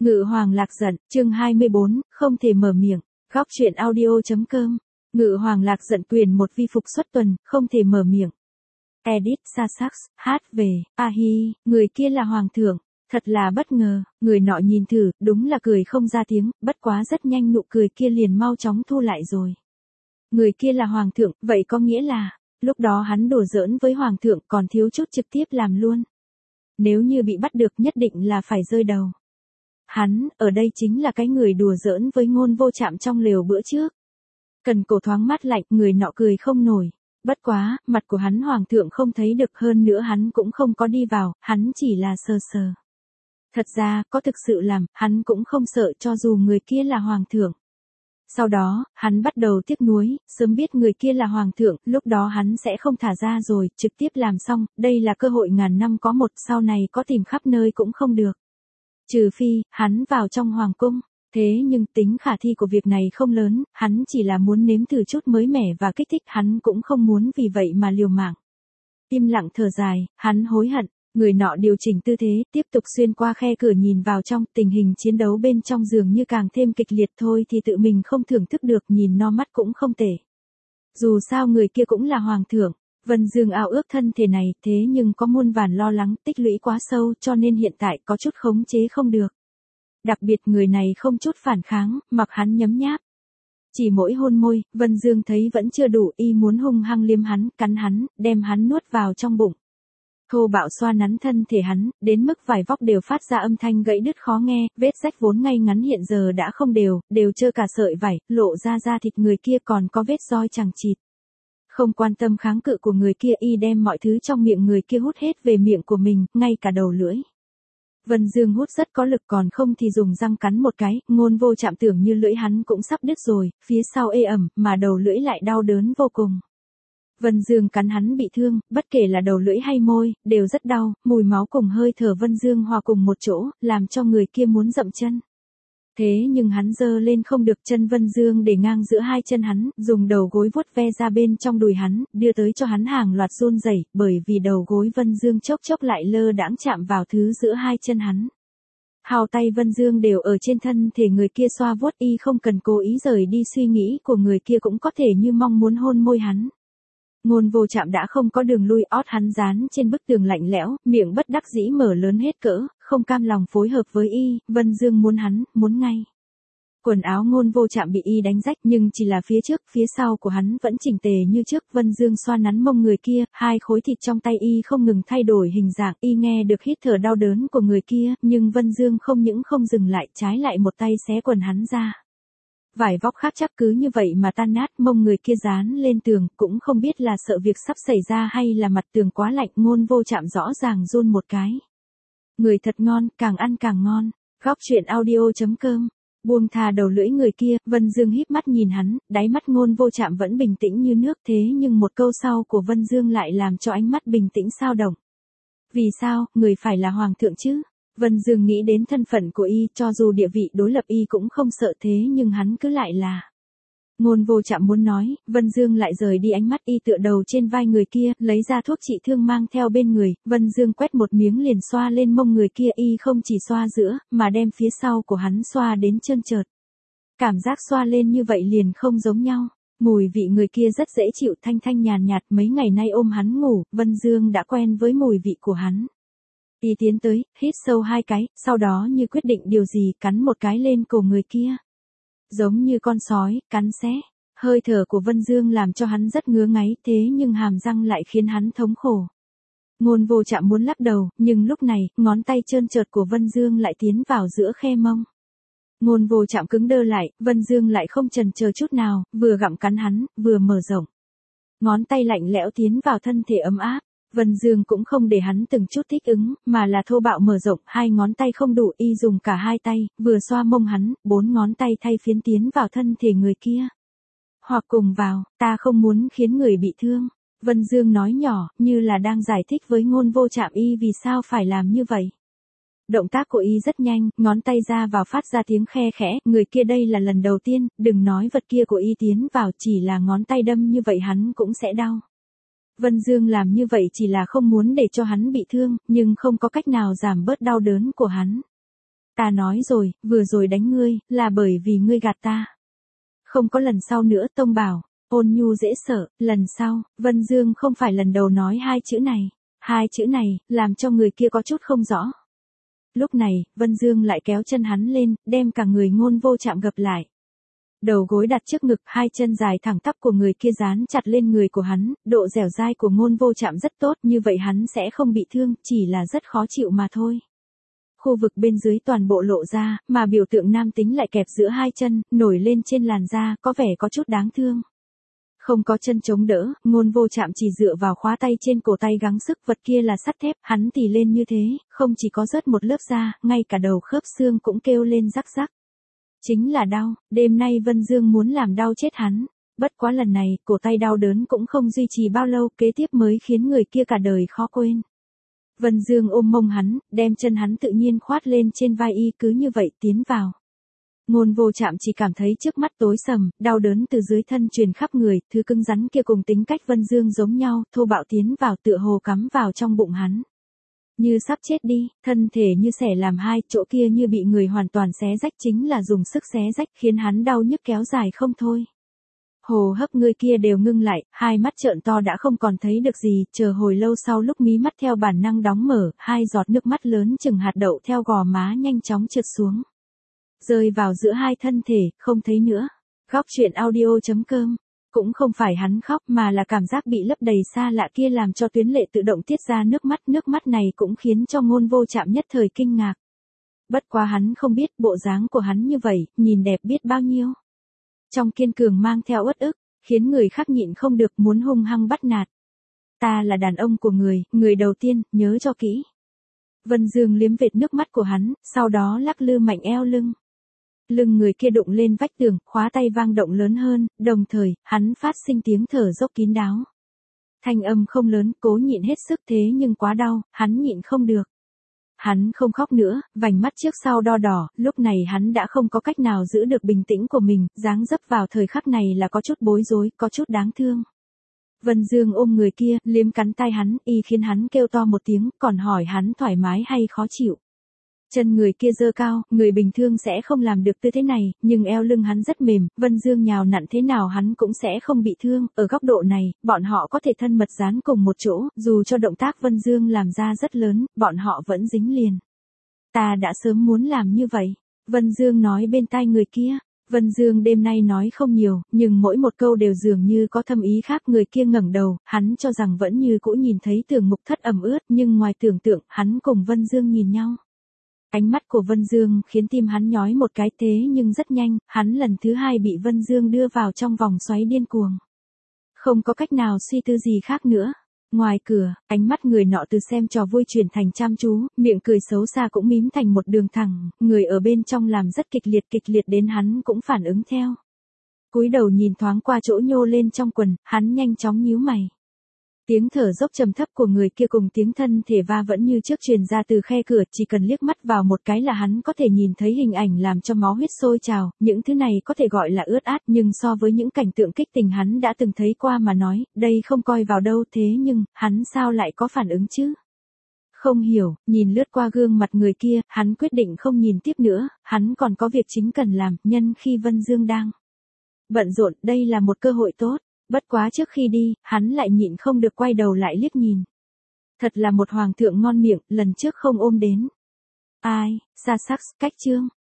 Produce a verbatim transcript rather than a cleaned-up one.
Ngự Hoàng Lạc giận, chương hai mươi bốn, không thể mở miệng, góc truyện audio.com. Ngự Hoàng Lạc giận quyền một vi phục xuất tuần, không thể mở miệng. Edit Sasax, hát về, a hi, người kia là Hoàng thượng, thật là bất ngờ, người nọ nhìn thử, đúng là cười không ra tiếng, bất quá rất nhanh nụ cười kia liền mau chóng thu lại rồi. Người kia là Hoàng thượng, vậy có nghĩa là, lúc đó hắn đùa giỡn với Hoàng thượng còn thiếu chút trực tiếp làm luôn. Nếu như bị bắt được nhất định là phải rơi đầu. Hắn, ở đây chính là cái người đùa giỡn với Ngôn Vô Trạm trong lều bữa trước. Cần cổ thoáng mát lạnh, người nọ cười không nổi. Bất quá, mặt của hắn Hoàng thượng không thấy được, hơn nữa hắn cũng không có đi vào, hắn chỉ là sờ sờ. Thật ra, có thực sự làm, hắn cũng không sợ cho dù người kia là Hoàng thượng. Sau đó, hắn bắt đầu tiếc nuối, sớm biết người kia là Hoàng thượng, lúc đó hắn sẽ không thả ra rồi, trực tiếp làm xong, đây là cơ hội ngàn năm có một, sau này có tìm khắp nơi cũng không được. Trừ phi, hắn vào trong Hoàng cung, thế nhưng tính khả thi của việc này không lớn, hắn chỉ là muốn nếm thử chút mới mẻ và kích thích, hắn cũng không muốn vì vậy mà liều mạng. Im lặng thở dài, hắn hối hận. Người nọ điều chỉnh tư thế, tiếp tục xuyên qua khe cửa nhìn vào trong, tình hình chiến đấu bên trong giường như càng thêm kịch liệt thôi thì tự mình không thưởng thức được, nhìn no mắt cũng không tệ. Dù sao người kia cũng là Hoàng thượng, Vân Dương ao ước thân thể này, thế nhưng có muôn vàn lo lắng, tích lũy quá sâu cho nên hiện tại có chút khống chế không được. Đặc biệt người này không chút phản kháng, mặc hắn nhấm nháp. Chỉ mỗi hôn môi, Vân Dương thấy vẫn chưa đủ, y muốn hung hăng liếm hắn, cắn hắn, đem hắn nuốt vào trong bụng. Thô bạo xoa nắn thân thể hắn, đến mức vải vóc đều phát ra âm thanh gãy đứt khó nghe, vết rách vốn ngay ngắn hiện giờ đã không đều, đều trơ cả sợi vải, lộ ra da thịt người kia còn có vết roi chằng chịt. Không quan tâm kháng cự của người kia, y đem mọi thứ trong miệng người kia hút hết về miệng của mình, ngay cả đầu lưỡi. Vân Dương hút rất có lực, còn không thì dùng răng cắn một cái, Ngôn Vô Trạm tưởng như lưỡi hắn cũng sắp đứt rồi, phía sau ê ẩm, mà đầu lưỡi lại đau đớn vô cùng. Vân Dương cắn hắn bị thương, bất kể là đầu lưỡi hay môi, đều rất đau, mùi máu cùng hơi thở Vân Dương hòa cùng một chỗ, làm cho người kia muốn dậm chân. Thế nhưng hắn giơ lên không được, chân Vân Dương để ngang giữa hai chân hắn, dùng đầu gối vuốt ve ra bên trong đùi hắn, đưa tới cho hắn hàng loạt run rẩy, bởi vì đầu gối Vân Dương chốc chốc lại lơ đãng chạm vào thứ giữa hai chân hắn. Hào tay Vân Dương đều ở trên thân thể người kia xoa vuốt, y không cần cố ý rời đi suy nghĩ của người kia cũng có thể như mong muốn hôn môi hắn. Ngôn Vô Trạm đã không có đường lui, ót hắn dán trên bức tường lạnh lẽo, miệng bất đắc dĩ mở lớn hết cỡ, không cam lòng phối hợp với y, Vân Dương muốn hắn, muốn ngay. Quần áo Ngôn Vô Trạm bị y đánh rách nhưng chỉ là phía trước, phía sau của hắn vẫn chỉnh tề như trước, Vân Dương xoa nắn mông người kia, hai khối thịt trong tay y không ngừng thay đổi hình dạng, y nghe được hít thở đau đớn của người kia, nhưng Vân Dương không những không dừng lại, trái lại một tay xé quần hắn ra. Vải vóc khác chắc cứ như vậy mà tan nát, mông người kia dán lên tường, cũng không biết là sợ việc sắp xảy ra hay là mặt tường quá lạnh, Ngôn Vô Trạm rõ ràng run một cái. Người thật ngon, càng ăn càng ngon, góc truyện audio.com. Buông thà đầu lưỡi người kia, Vân Dương híp mắt nhìn hắn, đáy mắt Ngôn Vô Trạm vẫn bình tĩnh như nước, thế nhưng một câu sau của Vân Dương lại làm cho ánh mắt bình tĩnh xao động. Vì sao, người phải là Hoàng thượng chứ? Vân Dương nghĩ đến thân phận của y, cho dù địa vị đối lập y cũng không sợ, thế nhưng hắn cứ lại là. Ngôn Vô Trạm muốn nói, Vân Dương lại rời đi ánh mắt, y tựa đầu trên vai người kia, lấy ra thuốc trị thương mang theo bên người, Vân Dương quét một miếng liền xoa lên mông người kia, y không chỉ xoa giữa, mà đem phía sau của hắn xoa đến trơn trượt. Cảm giác xoa lên như vậy liền không giống nhau, mùi vị người kia rất dễ chịu, thanh thanh nhàn nhạt, mấy ngày nay ôm hắn ngủ, Vân Dương đã quen với mùi vị của hắn. Y tiến tới, hít sâu hai cái, sau đó như quyết định điều gì, cắn một cái lên cổ người kia. Giống như con sói, cắn xé. Hơi thở của Vân Dương làm cho hắn rất ngứa ngáy, thế nhưng hàm răng lại khiến hắn thống khổ. Ngôn Vô Trạm muốn lắc đầu, nhưng lúc này, ngón tay trơn trượt của Vân Dương lại tiến vào giữa khe mông. Ngôn Vô Trạm cứng đơ lại, Vân Dương lại không chần chờ chút nào, vừa gặm cắn hắn, vừa mở rộng. Ngón tay lạnh lẽo tiến vào thân thể ấm áp. Vân Dương cũng không để hắn từng chút thích ứng, mà là thô bạo mở rộng, hai ngón tay không đủ, y dùng cả hai tay, vừa xoa mông hắn, bốn ngón tay thay phiến tiến vào thân thể người kia. Hoặc cùng vào, ta không muốn khiến người bị thương. Vân Dương nói nhỏ, như là đang giải thích với Ngôn Vô Trạm y vì sao phải làm như vậy. Động tác của y rất nhanh, ngón tay ra vào phát ra tiếng khe khẽ, người kia đây là lần đầu tiên, đừng nói vật kia của y tiến vào, chỉ là ngón tay đâm như vậy hắn cũng sẽ đau. Vân Dương làm như vậy chỉ là không muốn để cho hắn bị thương, nhưng không có cách nào giảm bớt đau đớn của hắn. Ta nói rồi, vừa rồi đánh ngươi, là bởi vì ngươi gạt ta. Không có lần sau nữa, Tông bảo. Ôn nhu dễ sợ, lần sau, Vân Dương không phải lần đầu nói hai chữ này. Hai chữ này, làm cho người kia có chút không rõ. Lúc này, Vân Dương lại kéo chân hắn lên, đem cả người Ngôn Vô Trạm gập lại. Đầu gối đặt trước ngực, hai chân dài thẳng tắp của người kia dán chặt lên người của hắn, độ dẻo dai của Ngôn Vô Trạm rất tốt, như vậy hắn sẽ không bị thương, chỉ là rất khó chịu mà thôi. Khu vực bên dưới toàn bộ lộ ra, mà biểu tượng nam tính lại kẹp giữa hai chân, nổi lên trên làn da, có vẻ có chút đáng thương. Không có chân chống đỡ, Ngôn Vô Trạm chỉ dựa vào khóa tay trên cổ tay gắng sức, vật kia là sắt thép, hắn tì lên như thế, không chỉ có rớt một lớp da, ngay cả đầu khớp xương cũng kêu lên rắc rắc. Chính là đau, đêm nay Vân Dương muốn làm đau chết hắn. Bất quá lần này, cổ tay đau đớn cũng không duy trì bao lâu, kế tiếp mới khiến người kia cả đời khó quên. Vân Dương ôm mông hắn, đem chân hắn tự nhiên khoát lên trên vai y, cứ như vậy tiến vào. Ngôn Vô Trạm chỉ cảm thấy trước mắt tối sầm, đau đớn từ dưới thân truyền khắp người, thứ cứng rắn kia cùng tính cách Vân Dương giống nhau, thô bạo tiến vào tựa hồ cắm vào trong bụng hắn. Như sắp chết đi, thân thể như xẻ làm hai, chỗ kia như bị người hoàn toàn xé rách, chính là dùng sức xé rách khiến hắn đau nhức kéo dài không thôi. Hồ hấp người kia đều ngưng lại, hai mắt trợn to đã không còn thấy được gì, chờ hồi lâu sau lúc mí mắt theo bản năng đóng mở, hai giọt nước mắt lớn chừng hạt đậu theo gò má nhanh chóng trượt xuống. Rơi vào giữa hai thân thể, không thấy nữa. Góc truyện audio chấm com. Cũng không phải hắn khóc mà là cảm giác bị lấp đầy xa lạ kia làm cho tuyến lệ tự động tiết ra nước mắt. Nước mắt này cũng khiến cho Ngôn Vô Trạm nhất thời kinh ngạc. Bất quá hắn không biết bộ dáng của hắn như vậy, nhìn đẹp biết bao nhiêu. Trong kiên cường mang theo uất ức, khiến người khác nhịn không được muốn hung hăng bắt nạt. Ta là đàn ông của người, người đầu tiên, nhớ cho kỹ. Vân Dương liếm vệt nước mắt của hắn, sau đó lắc lư mạnh eo lưng. Lưng người kia đụng lên vách tường, khóa tay vang động lớn hơn, đồng thời, hắn phát sinh tiếng thở dốc kín đáo. Thanh âm không lớn, cố nhịn hết sức thế nhưng quá đau, hắn nhịn không được. Hắn không khóc nữa, vành mắt trước sau đo đỏ, lúc này hắn đã không có cách nào giữ được bình tĩnh của mình, dáng dấp vào thời khắc này là có chút bối rối, có chút đáng thương. Vân Dương ôm người kia, liếm cắn tay hắn, y khiến hắn kêu to một tiếng, còn hỏi hắn thoải mái hay khó chịu. Chân người kia giơ cao, người bình thường sẽ không làm được tư thế này, nhưng eo lưng hắn rất mềm, Vân Dương nhào nặn thế nào hắn cũng sẽ không bị thương, ở góc độ này, bọn họ có thể thân mật dán cùng một chỗ, dù cho động tác Vân Dương làm ra rất lớn, bọn họ vẫn dính liền. Ta đã sớm muốn làm như vậy, Vân Dương nói bên tai người kia. Vân Dương đêm nay nói không nhiều, nhưng mỗi một câu đều dường như có thâm ý khác. Người kia ngẩng đầu, hắn cho rằng vẫn như cũ nhìn thấy tường mục thất ẩm ướt, nhưng ngoài tưởng tượng, hắn cùng Vân Dương nhìn nhau. Ánh mắt của Vân Dương khiến tim hắn nhói một cái, thế nhưng rất nhanh, hắn lần thứ hai bị Vân Dương đưa vào trong vòng xoáy điên cuồng. Không có cách nào suy tư gì khác nữa. Ngoài cửa, ánh mắt người nọ từ xem trò vui chuyển thành chăm chú, miệng cười xấu xa cũng mím thành một đường thẳng, người ở bên trong làm rất kịch liệt kịch liệt đến hắn cũng phản ứng theo. Cúi đầu nhìn thoáng qua chỗ nhô lên trong quần, hắn nhanh chóng nhíu mày. Tiếng thở dốc trầm thấp của người kia cùng tiếng thân thể va vẫn như trước truyền ra từ khe cửa, chỉ cần liếc mắt vào một cái là hắn có thể nhìn thấy hình ảnh làm cho máu huyết sôi trào, những thứ này có thể gọi là ướt át, nhưng so với những cảnh tượng kích tình hắn đã từng thấy qua mà nói, đây không coi vào đâu, thế nhưng, hắn sao lại có phản ứng chứ? Không hiểu, nhìn lướt qua gương mặt người kia, hắn quyết định không nhìn tiếp nữa, hắn còn có việc chính cần làm, nhân khi Vân Dương đang bận rộn, đây là một cơ hội tốt. Bất quá trước khi đi, hắn lại nhịn không được quay đầu lại liếc nhìn. Thật là một hoàng thượng ngon miệng, lần trước không ôm đến. Ai, Sa Sắc, cách chương.